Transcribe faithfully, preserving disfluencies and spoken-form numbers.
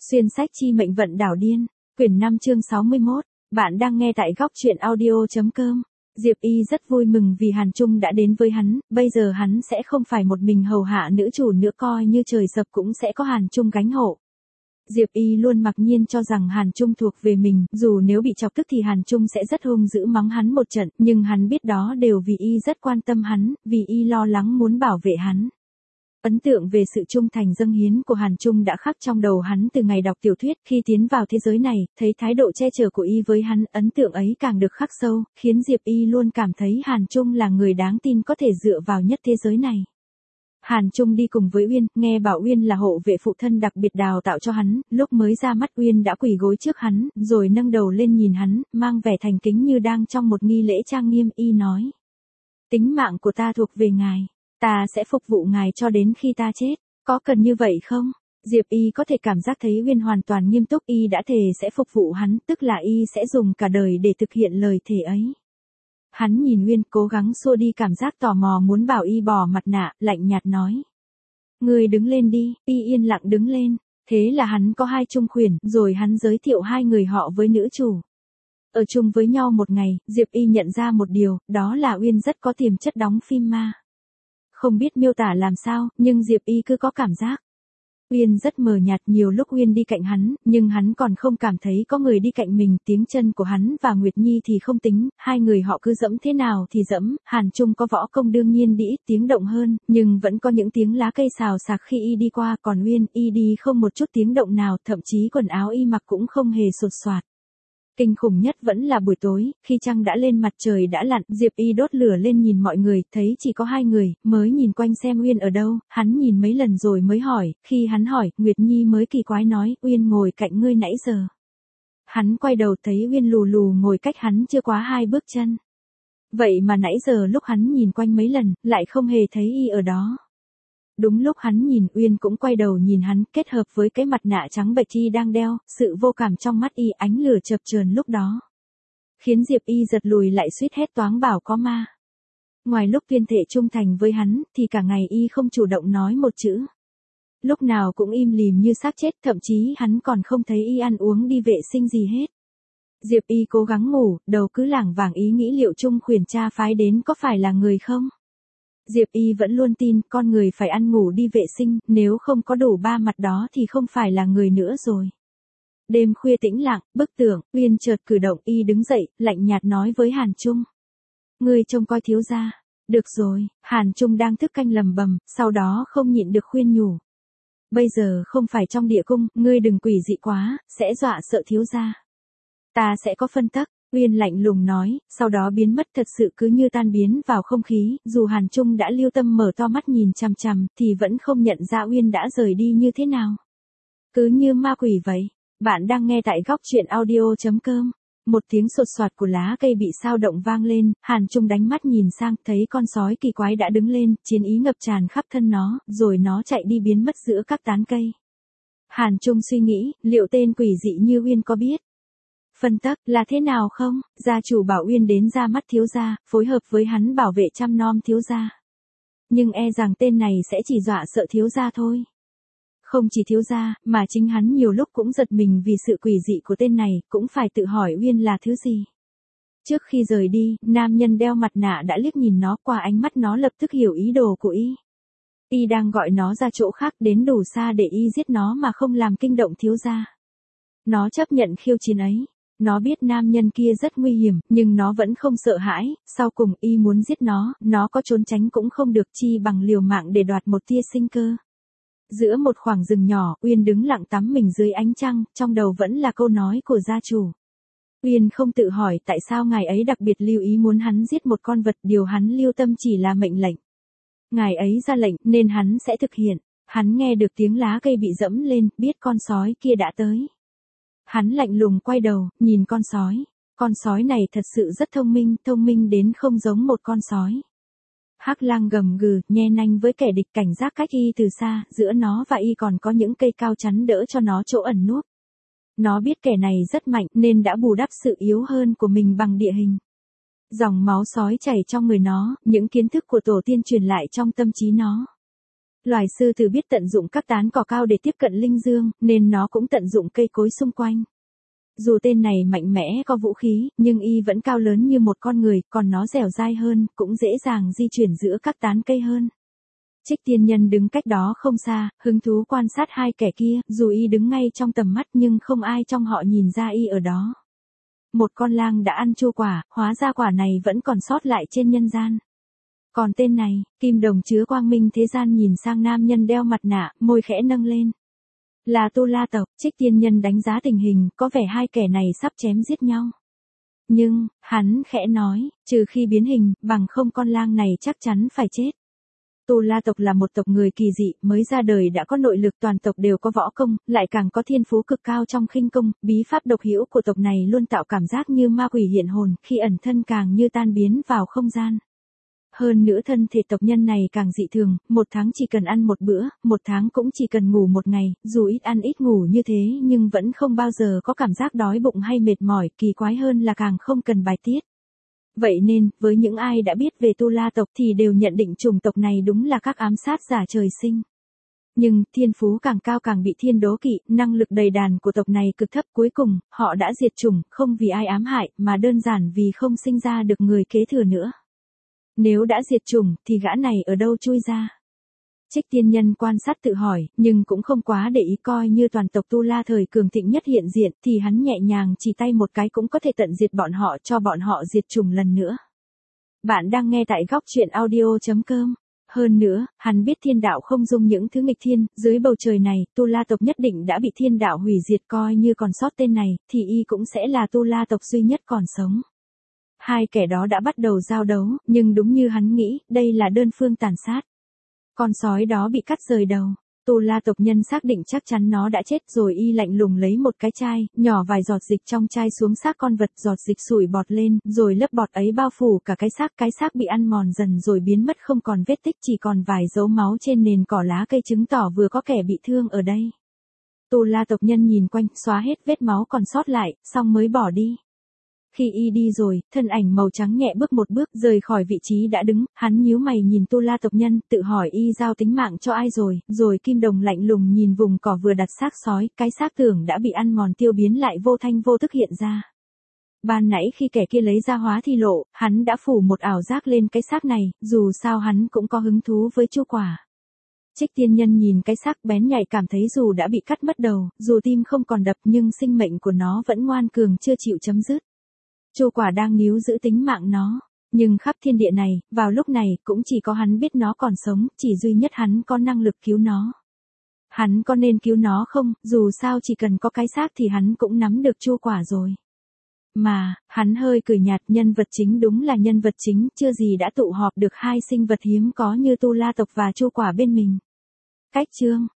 Xuyên sách chi mệnh vận đảo điên, quyển năm chương sáu mươi mốt, bạn đang nghe tại góc truyện audio.com. Diệp Y rất vui mừng vì Hàn Trung đã đến với hắn, bây giờ hắn sẽ không phải một mình hầu hạ nữ chủ nữa, coi như trời sập cũng sẽ có Hàn Trung gánh hộ. Diệp Y luôn mặc nhiên cho rằng Hàn Trung thuộc về mình, dù nếu bị chọc tức thì Hàn Trung sẽ rất hung dữ mắng hắn một trận, nhưng hắn biết đó đều vì Y rất quan tâm hắn, vì Y lo lắng muốn bảo vệ hắn. Ấn tượng về sự trung thành dâng hiến của Hàn Trung đã khắc trong đầu hắn từ ngày đọc tiểu thuyết, khi tiến vào thế giới này, thấy thái độ che chở của Y với hắn, ấn tượng ấy càng được khắc sâu, khiến Diệp Y luôn cảm thấy Hàn Trung là người đáng tin có thể dựa vào nhất thế giới này. Hàn Trung đi cùng với Uyên, nghe bảo Uyên là hộ vệ phụ thân đặc biệt đào tạo cho hắn, lúc mới ra mắt Uyên đã quỳ gối trước hắn, rồi nâng đầu lên nhìn hắn, mang vẻ thành kính như đang trong một nghi lễ trang nghiêm. Y nói: tính mạng của ta thuộc về ngài. Ta sẽ phục vụ ngài cho đến khi ta chết, có cần như vậy không? Diệp Y có thể cảm giác thấy Uyên hoàn toàn nghiêm túc, Y đã thề sẽ phục vụ hắn, tức là Y sẽ dùng cả đời để thực hiện lời thề ấy. Hắn nhìn Uyên, cố gắng xua đi cảm giác tò mò muốn bảo Y bỏ mặt nạ, lạnh nhạt nói: người đứng lên đi. Y yên lặng đứng lên, thế là hắn có hai trung khuyển, rồi hắn giới thiệu hai người họ với nữ chủ. Ở chung với nhau một ngày, Diệp Y nhận ra một điều, đó là Uyên rất có tiềm chất đóng phim ma. Không biết miêu tả làm sao, nhưng Diệp Y cứ có cảm giác. Uyên rất mờ nhạt, nhiều lúc Uyên đi cạnh hắn, nhưng hắn còn không cảm thấy có người đi cạnh mình, tiếng chân của hắn và Nguyệt Nhi thì không tính, hai người họ cứ dẫm thế nào thì dẫm, Hàn Trung có võ công đương nhiên đi ít tiếng động hơn, nhưng vẫn có những tiếng lá cây xào xạc khi Y đi qua, còn Uyên, Y đi không một chút tiếng động nào, thậm chí quần áo Y mặc cũng không hề sột soạt. Kinh khủng nhất vẫn là buổi tối, khi trăng đã lên mặt trời đã lặn, Diệp Y đốt lửa lên nhìn mọi người, thấy chỉ có hai người, mới nhìn quanh xem Uyên ở đâu, hắn nhìn mấy lần rồi mới hỏi, khi hắn hỏi, Nguyệt Nhi mới kỳ quái nói, Uyên ngồi cạnh ngươi nãy giờ. Hắn quay đầu thấy Uyên lù lù ngồi cách hắn chưa quá hai bước chân. Vậy mà nãy giờ lúc hắn nhìn quanh mấy lần, lại không hề thấy Y ở đó. Đúng lúc hắn nhìn, Uyên cũng quay đầu nhìn hắn, kết hợp với cái mặt nạ trắng bệch Y đang đeo, sự vô cảm trong mắt Y, ánh lửa chập chờn lúc đó khiến Diệp Y giật lùi lại, suýt hét toáng bảo có ma. Ngoài lúc tuyên thệ trung thành với hắn, thì cả ngày Y không chủ động nói một chữ. Lúc nào cũng im lìm như xác chết, thậm chí hắn còn không thấy Y ăn uống đi vệ sinh gì hết. Diệp Y cố gắng ngủ, đầu cứ lảng vảng ý nghĩ liệu trung khuyển cha phái đến có phải là người không? Diệp Y vẫn luôn tin, con người phải ăn ngủ đi vệ sinh, nếu không có đủ ba mặt đó thì không phải là người nữa rồi. Đêm khuya tĩnh lặng, bức tường, Uyên chợt cử động, Y đứng dậy, lạnh nhạt nói với Hàn Trung: ngươi trông coi thiếu gia. Được rồi. Hàn Trung đang thức canh lầm bầm, sau đó không nhịn được khuyên nhủ: bây giờ không phải trong địa cung, ngươi đừng quỷ dị quá, sẽ dọa sợ thiếu gia. Ta sẽ có phân tắc. Uyên lạnh lùng nói, sau đó biến mất, thật sự cứ như tan biến vào không khí, dù Hàn Trung đã lưu tâm mở to mắt nhìn chằm chằm, thì vẫn không nhận ra Uyên đã rời đi như thế nào. Cứ như ma quỷ vậy. Bạn đang nghe tại góc truyện audio.com. Một tiếng sột soạt của lá cây bị sao động vang lên, Hàn Trung đánh mắt nhìn sang, thấy con sói kỳ quái đã đứng lên, chiến ý ngập tràn khắp thân nó, rồi nó chạy đi biến mất giữa các tán cây. Hàn Trung suy nghĩ, liệu tên quỷ dị như Uyên có biết phân tắc là thế nào không? Gia chủ bảo Uyên đến ra mắt thiếu gia, phối hợp với hắn bảo vệ chăm nom thiếu gia. Nhưng e rằng tên này sẽ chỉ dọa sợ thiếu gia thôi. Không chỉ thiếu gia, mà chính hắn nhiều lúc cũng giật mình vì sự quỷ dị của tên này, cũng phải tự hỏi Uyên là thứ gì. Trước khi rời đi, nam nhân đeo mặt nạ đã liếc nhìn nó, qua ánh mắt nó lập tức hiểu ý đồ của Y. Y đang gọi nó ra chỗ khác, đến đủ xa để Y giết nó mà không làm kinh động thiếu gia. Nó chấp nhận khiêu chiến ấy. Nó biết nam nhân kia rất nguy hiểm, nhưng nó vẫn không sợ hãi, sau cùng Y muốn giết nó, nó có trốn tránh cũng không được, chi bằng liều mạng để đoạt một tia sinh cơ. Giữa một khoảng rừng nhỏ, Uyên đứng lặng tắm mình dưới ánh trăng, trong đầu vẫn là câu nói của gia chủ. Uyên không tự hỏi tại sao ngài ấy đặc biệt lưu ý muốn hắn giết một con vật, điều hắn lưu tâm chỉ là mệnh lệnh. Ngài ấy ra lệnh, nên hắn sẽ thực hiện. Hắn nghe được tiếng lá cây bị dẫm lên, biết con sói kia đã tới. Hắn lạnh lùng quay đầu, nhìn con sói. Con sói này thật sự rất thông minh, thông minh đến không giống một con sói. Hắc lang gầm gừ, nhe nanh với kẻ địch, cảnh giác cách Y từ xa, giữa nó và Y còn có những cây cao chắn đỡ cho nó chỗ ẩn núp. Nó biết kẻ này rất mạnh, nên đã bù đắp sự yếu hơn của mình bằng địa hình. Dòng máu sói chảy trong người nó, những kiến thức của tổ tiên truyền lại trong tâm trí nó. Loài sư tử biết tận dụng các tán cỏ cao để tiếp cận linh dương, nên nó cũng tận dụng cây cối xung quanh. Dù tên này mạnh mẽ có vũ khí, nhưng y vẫn cao lớn như một con người, còn nó dẻo dai hơn, cũng dễ dàng di chuyển giữa các tán cây hơn. Trích tiên nhân đứng cách đó không xa, hứng thú quan sát hai kẻ kia, dù y đứng ngay trong tầm mắt nhưng không ai trong họ nhìn ra y ở đó. Một con lang đã ăn chua quả, hóa ra quả này vẫn còn sót lại trên nhân gian. Còn tên này, kim đồng chứa quang minh thế gian nhìn sang nam nhân đeo mặt nạ, môi khẽ nâng lên. Là Tu La tộc. Trích tiên nhân đánh giá tình hình, có vẻ hai kẻ này sắp chém giết nhau. Nhưng, hắn khẽ nói, trừ khi biến hình, bằng không con lang này chắc chắn phải chết. Tu La tộc là một tộc người kỳ dị, mới ra đời đã có nội lực, toàn tộc đều có võ công, lại càng có thiên phú cực cao trong khinh công, bí pháp độc hữu của tộc này luôn tạo cảm giác như ma quỷ hiện hồn, khi ẩn thân càng như tan biến vào không gian. Hơn nữa thân thể tộc nhân này càng dị thường, một tháng chỉ cần ăn một bữa, một tháng cũng chỉ cần ngủ một ngày, dù ít ăn ít ngủ như thế nhưng vẫn không bao giờ có cảm giác đói bụng hay mệt mỏi, kỳ quái hơn là càng không cần bài tiết. Vậy nên, với những ai đã biết về Tu La tộc thì đều nhận định chủng tộc này đúng là các ám sát giả trời sinh. Nhưng, thiên phú càng cao càng bị thiên đố kỵ, năng lực đầy đàn của tộc này cực thấp, cuối cùng, họ đã diệt chủng, không vì ai ám hại, mà đơn giản vì không sinh ra được người kế thừa nữa. Nếu đã diệt chủng, thì gã này ở đâu chui ra? Trích tiên nhân quan sát tự hỏi, nhưng cũng không quá để ý, coi như toàn tộc Tu La thời cường thịnh nhất hiện diện, thì hắn nhẹ nhàng chỉ tay một cái cũng có thể tận diệt bọn họ, cho bọn họ diệt chủng lần nữa. Bạn đang nghe tại góc truyện audio chấm com. Hơn nữa, hắn biết thiên đạo không dung những thứ nghịch thiên, dưới bầu trời này, Tu La tộc nhất định đã bị thiên đạo hủy diệt, coi như còn sót tên này, thì y cũng sẽ là Tu La tộc duy nhất còn sống. Hai kẻ đó đã bắt đầu giao đấu, nhưng đúng như hắn nghĩ, đây là đơn phương tàn sát. Con sói đó bị cắt rời đầu. Tu La tộc nhân xác định chắc chắn nó đã chết, rồi y lạnh lùng lấy một cái chai, nhỏ vài giọt dịch trong chai xuống xác con vật, giọt dịch sủi bọt lên, rồi lớp bọt ấy bao phủ cả cái xác, cái xác bị ăn mòn dần rồi biến mất không còn vết tích, chỉ còn vài dấu máu trên nền cỏ lá cây, chứng tỏ vừa có kẻ bị thương ở đây. Tu La tộc nhân nhìn quanh, xóa hết vết máu còn sót lại, xong mới bỏ đi. Khi y đi rồi, thân ảnh màu trắng nhẹ bước một bước rời khỏi vị trí đã đứng, hắn nhíu mày nhìn Tu La tộc nhân, tự hỏi y giao tính mạng cho ai rồi, rồi kim đồng lạnh lùng nhìn vùng cỏ vừa đặt xác sói, cái xác tưởng đã bị ăn mòn tiêu biến lại vô thanh vô tức hiện ra. Ban nãy khi kẻ kia lấy ra hóa thi lộ, hắn đã phủ một ảo giác lên cái xác này, dù sao hắn cũng có hứng thú với chu quả. Trích tiên nhân nhìn cái xác bén nhạy, cảm thấy dù đã bị cắt mất đầu, dù tim không còn đập nhưng sinh mệnh của nó vẫn ngoan cường chưa chịu chấm dứt. Chu quả đang níu giữ tính mạng nó, nhưng khắp thiên địa này, vào lúc này, cũng chỉ có hắn biết nó còn sống, chỉ duy nhất hắn có năng lực cứu nó. Hắn có nên cứu nó không, dù sao chỉ cần có cái xác thì hắn cũng nắm được chu quả rồi. Mà, hắn hơi cười nhạt, nhân vật chính đúng là nhân vật chính, chưa gì đã tụ họp được hai sinh vật hiếm có như Tu La tộc và chu quả bên mình. Cách chương